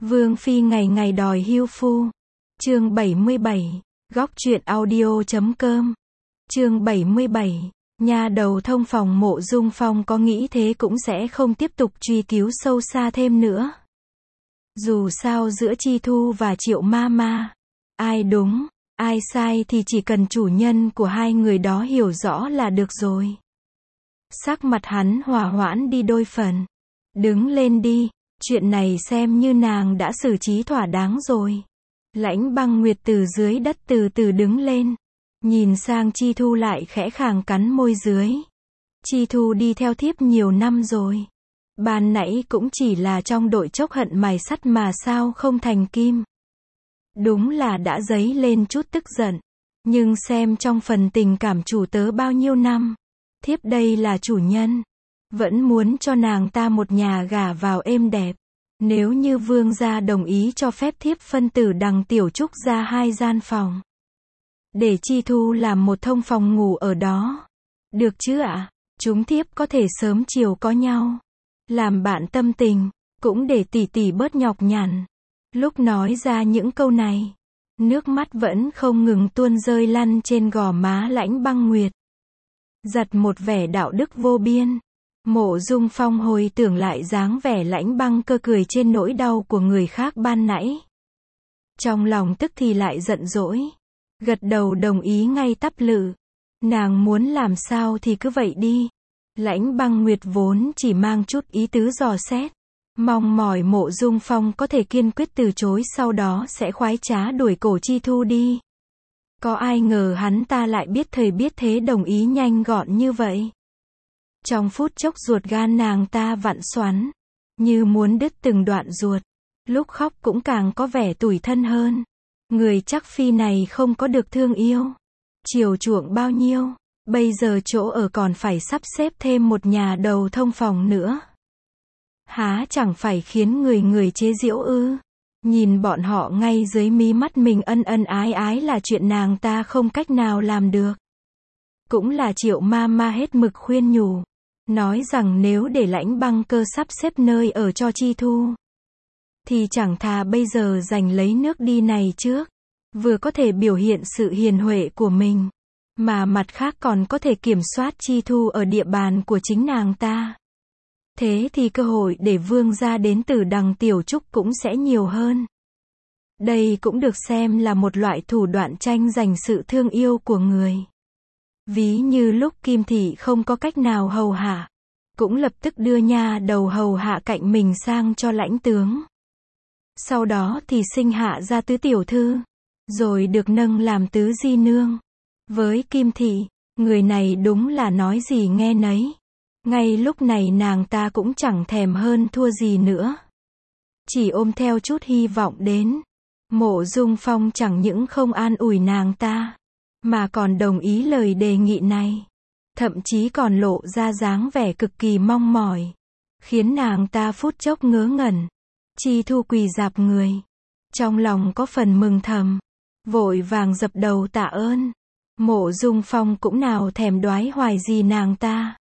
Vương phi ngày ngày đòi hưu phu. Chương 77. Góc truyện audio.com. Chương 77. Nha đầu thông phòng Mộ Dung Phong có nghĩ thế cũng sẽ không tiếp tục truy cứu sâu xa thêm nữa. Dù sao giữa Chi Thu và Triệu Ma Ma, ai đúng, ai sai thì chỉ cần chủ nhân của hai người đó hiểu rõ là được rồi. Sắc mặt hắn hòa hoãn đi đôi phần. Đứng lên đi, chuyện này xem như nàng đã xử trí thỏa đáng rồi. Lãnh Băng Nguyệt từ dưới đất từ từ đứng lên, nhìn sang Chi Thu lại khẽ khàng cắn môi dưới. Chi Thu đi theo thiếp nhiều năm rồi. Ban nãy cũng chỉ là trong đội chốc hận mài sắt mà sao không thành kim. Đúng là đã dấy lên chút tức giận. Nhưng xem trong phần tình cảm chủ tớ bao nhiêu năm, thiếp đây là chủ nhân, vẫn muốn cho nàng ta một nhà gả vào êm đẹp. Nếu như vương gia đồng ý cho phép thiếp phân tử Đằng Tiểu Trúc ra 2 gian phòng, để Chi Thu làm một thông phòng ngủ ở đó. Được chứ ạ? Chúng thiếp có thể sớm chiều có nhau, làm bạn tâm tình, cũng để tỷ tỷ bớt nhọc nhằn. Lúc nói ra những câu này, nước mắt vẫn không ngừng tuôn rơi lăn trên gò má Lãnh Băng Nguyệt. Giật một vẻ đạo đức vô biên. Mộ Dung Phong hồi tưởng lại dáng vẻ Lãnh Băng Cơ cười trên nỗi đau của người khác ban nãy. Trong lòng tức thì lại giận dỗi. Gật đầu đồng ý ngay tắp lự. Nàng muốn làm sao thì cứ vậy đi. Lãnh Băng Nguyệt vốn chỉ mang chút ý tứ dò xét, mong mỏi Mộ Dung Phong có thể kiên quyết từ chối, sau đó sẽ khoái trá đuổi cổ Chi Thu đi. Có ai ngờ hắn ta lại biết thời biết thế đồng ý nhanh gọn như vậy. Trong phút chốc ruột gan nàng ta vặn xoắn, như muốn đứt từng đoạn ruột. Lúc khóc cũng càng có vẻ tủi thân hơn. Người chắc phi này không có được thương yêu, chiều chuộng bao nhiêu, bây giờ chỗ ở còn phải sắp xếp thêm một nhà đầu thông phòng nữa. Há chẳng phải khiến người chế giễu ư? Nhìn bọn họ ngay dưới mí mắt mình ân ân ái ái là chuyện nàng ta không cách nào làm được. Cũng là Triệu Ma Ma hết mực khuyên nhủ, nói rằng nếu để Lãnh Băng Cơ sắp xếp nơi ở cho Chi Thu, thì chẳng thà bây giờ giành lấy nước đi này trước, vừa có thể biểu hiện sự hiền huệ của mình, mà mặt khác còn có thể kiểm soát Chi Thu ở địa bàn của chính nàng ta. Thế thì cơ hội để vương gia đến từ Đằng Tiểu Trúc cũng sẽ nhiều hơn. Đây cũng được xem là một loại thủ đoạn tranh giành sự thương yêu của người. Ví như lúc Kim Thị không có cách nào hầu hạ, cũng lập tức đưa nha đầu hầu hạ cạnh mình sang cho Lãnh tướng. Sau đó thì sinh hạ ra tứ tiểu thư, rồi được nâng làm tứ di nương. Với Kim Thị, người này đúng là nói gì nghe nấy. Ngay lúc này nàng ta cũng chẳng thèm hơn thua gì nữa, chỉ ôm theo chút hy vọng đến. Mộ Dung Phong chẳng những không an ủi nàng ta, mà còn đồng ý lời đề nghị này, thậm chí còn lộ ra dáng vẻ cực kỳ mong mỏi, khiến nàng ta phút chốc ngớ ngẩn. Chi Thu quỳ rạp người, trong lòng có phần mừng thầm, vội vàng dập đầu tạ ơn. Mộ Dung Phong cũng nào thèm đoái hoài gì nàng ta.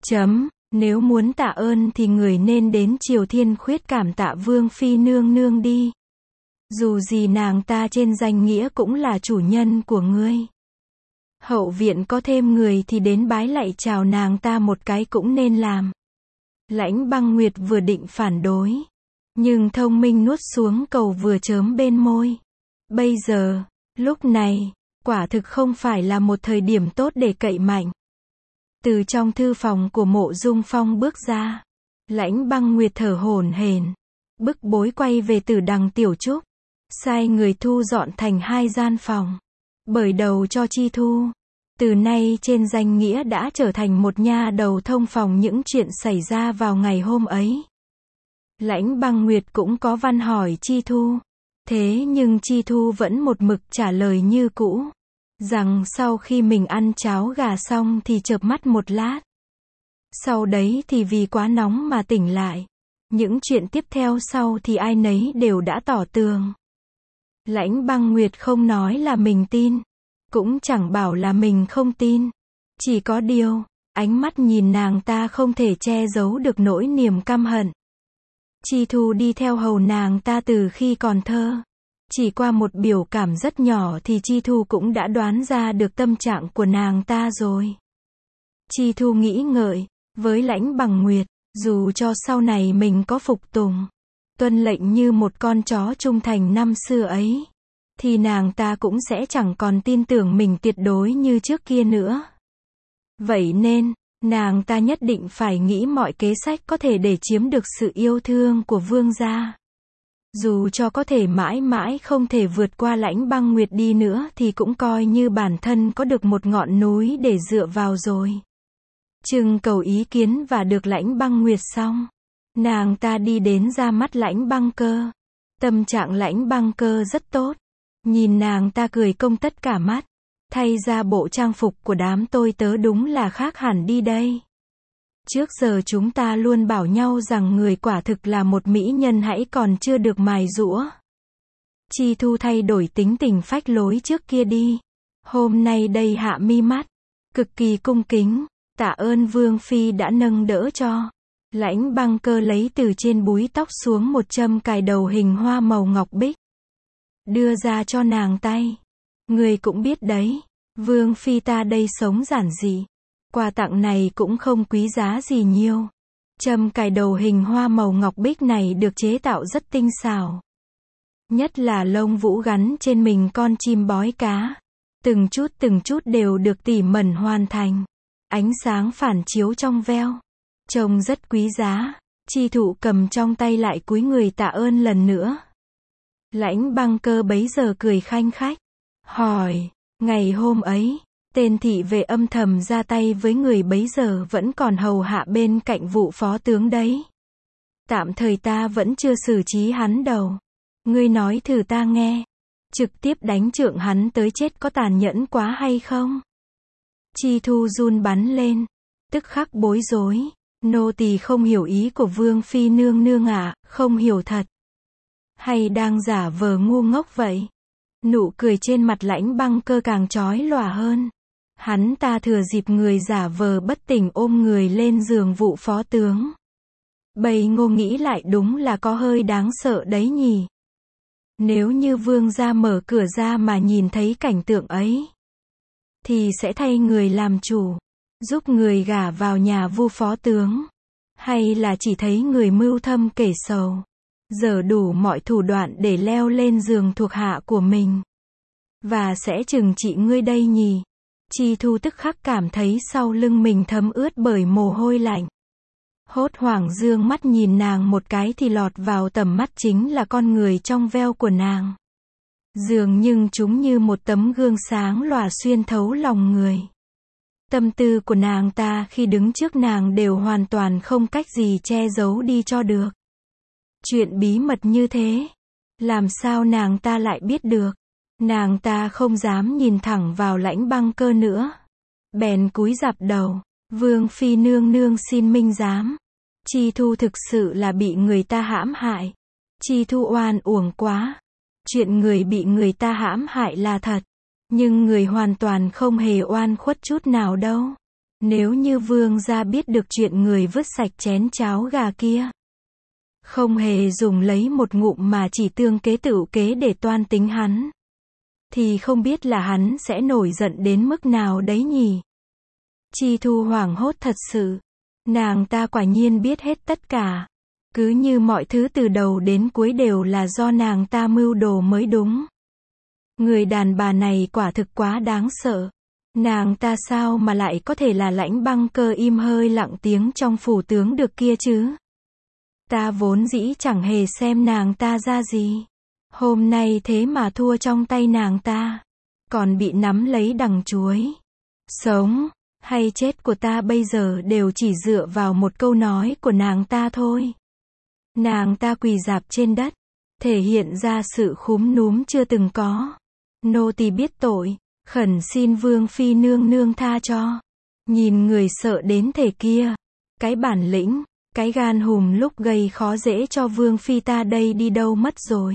Nếu muốn tạ ơn thì người nên đến Triều Thiên Khuyết cảm tạ Vương Phi nương nương đi. Dù gì nàng ta trên danh nghĩa cũng là chủ nhân của ngươi. Hậu viện có thêm người thì đến bái lạy chào nàng ta một cái cũng nên làm. Lãnh Băng Nguyệt vừa định phản đối, nhưng thông minh nuốt xuống cầu vừa chớm bên môi. Bây giờ, lúc này, quả thực không phải là một thời điểm tốt để cậy mạnh. Từ trong thư phòng của Mộ Dung Phong bước ra, Lãnh Băng Nguyệt thở hổn hển, bức bối quay về từ Đằng Tiểu Trúc, sai người thu dọn thành 2 gian phòng, bởi đầu cho Chi Thu. Từ nay trên danh nghĩa đã trở thành một nha đầu thông phòng những chuyện xảy ra vào ngày hôm ấy. Lãnh Băng Nguyệt cũng có văn hỏi Chi Thu, thế nhưng Chi Thu vẫn một mực trả lời như cũ, rằng sau khi mình ăn cháo gà xong thì chợp mắt một lát. Sau đấy thì vì quá nóng mà tỉnh lại. Những chuyện tiếp theo sau thì ai nấy đều đã tỏ tường. Lãnh Băng Nguyệt không nói là mình tin, cũng chẳng bảo là mình không tin. Chỉ có điều, ánh mắt nhìn nàng ta không thể che giấu được nỗi niềm căm hận. Chi Thu đi theo hầu nàng ta từ khi còn thơ. Chỉ qua một biểu cảm rất nhỏ thì Chi Thu cũng đã đoán ra được tâm trạng của nàng ta rồi. Chi Thu nghĩ ngợi, với Lãnh Bằng Nguyệt, dù cho sau này mình có phục tùng, tuân lệnh như một con chó trung thành năm xưa ấy, thì nàng ta cũng sẽ chẳng còn tin tưởng mình tuyệt đối như trước kia nữa. Vậy nên, nàng ta nhất định phải nghĩ mọi kế sách có thể để chiếm được sự yêu thương của vương gia. Dù cho có thể mãi mãi không thể vượt qua Lãnh Băng Nguyệt đi nữa thì cũng coi như bản thân có được một ngọn núi để dựa vào rồi. Trưng cầu ý kiến và được Lãnh Băng Nguyệt xong, nàng ta đi đến ra mắt Lãnh Băng Cơ. Tâm trạng Lãnh Băng Cơ rất tốt. Nhìn nàng ta cười công tất cả mắt. Thay ra bộ trang phục của đám tôi tớ đúng là khác hẳn đi đây. Trước giờ chúng ta luôn bảo nhau rằng người quả thực là một mỹ nhân hãy còn chưa được mài giũa. Chi Thu thay đổi tính tình phách lối trước kia đi. Hôm nay đây hạ mi mắt, cực kỳ cung kính, tạ ơn Vương Phi đã nâng đỡ cho. Lãnh Băng Cơ lấy từ trên búi tóc xuống một châm cài đầu hình hoa màu ngọc bích. Đưa ra cho nàng tay. Người cũng biết đấy, Vương Phi ta đây sống giản dị. Quà tặng này cũng không quý giá gì nhiều. Châm cài đầu hình hoa màu ngọc bích này được chế tạo rất tinh xảo. Nhất là lông vũ gắn trên mình con chim bói cá. Từng chút đều được tỉ mẩn hoàn thành. Ánh sáng phản chiếu trong veo. Trông rất quý giá. Chi Thụ cầm trong tay lại cúi người tạ ơn lần nữa. Lãnh Băng Cơ bấy giờ cười khanh khách. Hỏi, ngày hôm ấy, tên thị vệ âm thầm ra tay với người bấy giờ vẫn còn hầu hạ bên cạnh vụ phó tướng đấy. Tạm thời ta vẫn chưa xử trí hắn đâu. Ngươi nói thử ta nghe. Trực tiếp đánh trượng hắn tới chết có tàn nhẫn quá hay không? Chi Thu run bắn lên. Tức khắc bối rối. Nô tỳ không hiểu ý của Vương Phi nương nương ạ, không hiểu thật. Hay đang giả vờ ngu ngốc vậy? Nụ cười trên mặt Lãnh Băng Cơ càng chói lòa hơn. Hắn ta thừa dịp người giả vờ bất tỉnh ôm người lên giường vụ phó tướng. Bầy Ngô nghĩ lại đúng là có hơi đáng sợ đấy nhỉ. Nếu như vương gia mở cửa ra mà nhìn thấy cảnh tượng ấy, thì sẽ thay người làm chủ, giúp người gả vào nhà vu phó tướng. Hay là chỉ thấy người mưu thâm kể sầu, giở đủ mọi thủ đoạn để leo lên giường thuộc hạ của mình. Và sẽ trừng trị ngươi đây nhỉ. Chi Thu tức khắc cảm thấy sau lưng mình thấm ướt bởi mồ hôi lạnh. Hốt hoảng dương mắt nhìn nàng một cái thì lọt vào tầm mắt chính là con người trong veo của nàng. Dường như chúng như một tấm gương sáng lòa xuyên thấu lòng người. Tâm tư của nàng ta khi đứng trước nàng đều hoàn toàn không cách gì che giấu đi cho được. Chuyện bí mật như thế, làm sao nàng ta lại biết được? Nàng ta không dám nhìn thẳng vào Lãnh Băng Cơ nữa. Bèn cúi rạp đầu, Vương Phi nương nương xin minh giám. Chi Thu thực sự là bị người ta hãm hại. Chi Thu oan uổng quá. Chuyện người bị người ta hãm hại là thật. Nhưng người hoàn toàn không hề oan khuất chút nào đâu. Nếu như vương gia biết được chuyện người vứt sạch chén cháo gà kia, không hề dùng lấy một ngụm mà chỉ tương kế tựu kế để toan tính hắn, thì không biết là hắn sẽ nổi giận đến mức nào đấy nhỉ. Chi Thu hoảng hốt thật sự. Nàng ta quả nhiên biết hết tất cả. Cứ như mọi thứ từ đầu đến cuối đều là do nàng ta mưu đồ mới đúng. Người đàn bà này quả thực quá đáng sợ. Nàng ta sao mà lại có thể là Lãnh Băng Cơ im hơi lặng tiếng trong phủ tướng được kia chứ? Ta vốn dĩ chẳng hề xem nàng ta ra gì. Hôm nay thế mà thua trong tay nàng ta. Còn bị nắm lấy đằng chuối. Sống hay chết của ta bây giờ đều chỉ dựa vào một câu nói của nàng ta thôi. Nàng ta quỳ rạp trên đất, thể hiện ra sự khúm núm chưa từng có. Nô tỳ biết tội, khẩn xin Vương Phi nương nương tha cho. Nhìn người sợ đến thể kia, cái bản lĩnh, cái gan hùm lúc gây khó dễ cho Vương Phi ta đây đi đâu mất rồi.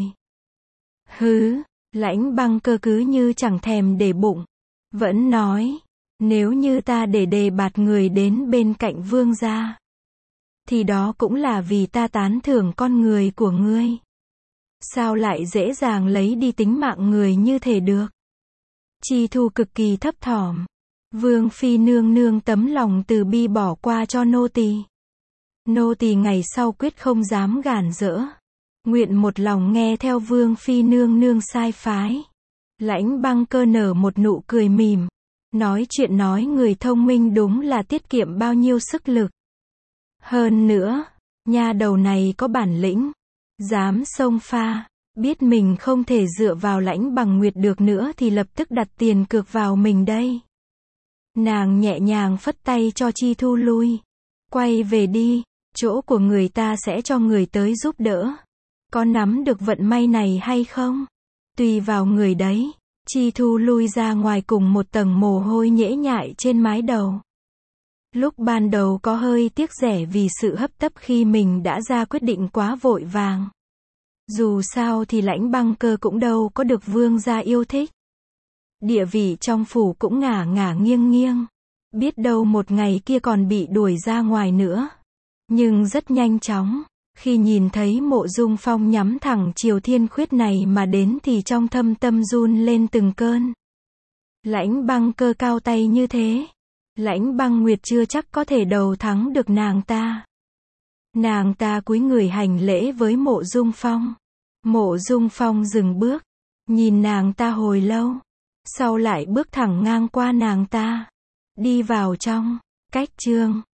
Hứ, Lãnh Băng Cơ cứ như chẳng thèm để bụng. Vẫn nói, nếu như ta để đề bạt người đến bên cạnh vương gia, thì đó cũng là vì ta tán thưởng con người của ngươi. Sao lại dễ dàng lấy đi tính mạng người như thế được? Chi Thu cực kỳ thấp thỏm. Vương phi nương nương tấm lòng từ bi bỏ qua cho nô tỳ. Nô tỳ ngày sau quyết không dám gàn dỡ. Nguyện một lòng nghe theo vương phi nương nương sai phái. Lãnh Băng Cơ nở một nụ cười mỉm. Nói chuyện nói người thông minh đúng là tiết kiệm bao nhiêu sức lực. Hơn nữa, nha đầu này có bản lĩnh. Dám xông pha. Biết mình không thể dựa vào Lãnh Bằng Nguyệt được nữa thì lập tức đặt tiền cược vào mình đây. Nàng nhẹ nhàng phất tay cho Chi Thu lui. Quay về đi, chỗ của người ta sẽ cho người tới giúp đỡ. Có nắm được vận may này hay không? Tùy vào người đấy. Chi Thu lui ra ngoài cùng một tầng mồ hôi nhễ nhại trên mái đầu. Lúc ban đầu có hơi tiếc rẻ vì sự hấp tấp khi mình đã ra quyết định quá vội vàng. Dù sao thì Lãnh Băng Cơ cũng đâu có được vương gia yêu thích. Địa vị trong phủ cũng ngả ngả nghiêng nghiêng. Biết đâu một ngày kia còn bị đuổi ra ngoài nữa. Nhưng rất nhanh chóng, khi nhìn thấy Mộ Dung Phong nhắm thẳng Triều Thiên Khuyết này mà đến thì trong thâm tâm run lên từng cơn. Lãnh Băng Cơ cao tay như thế. Lãnh Băng Nguyệt chưa chắc có thể đầu thắng được nàng ta. Nàng ta cúi người hành lễ với Mộ Dung Phong. Mộ Dung Phong dừng bước, nhìn nàng ta hồi lâu, sau lại bước thẳng ngang qua nàng ta, đi vào trong. Cách chương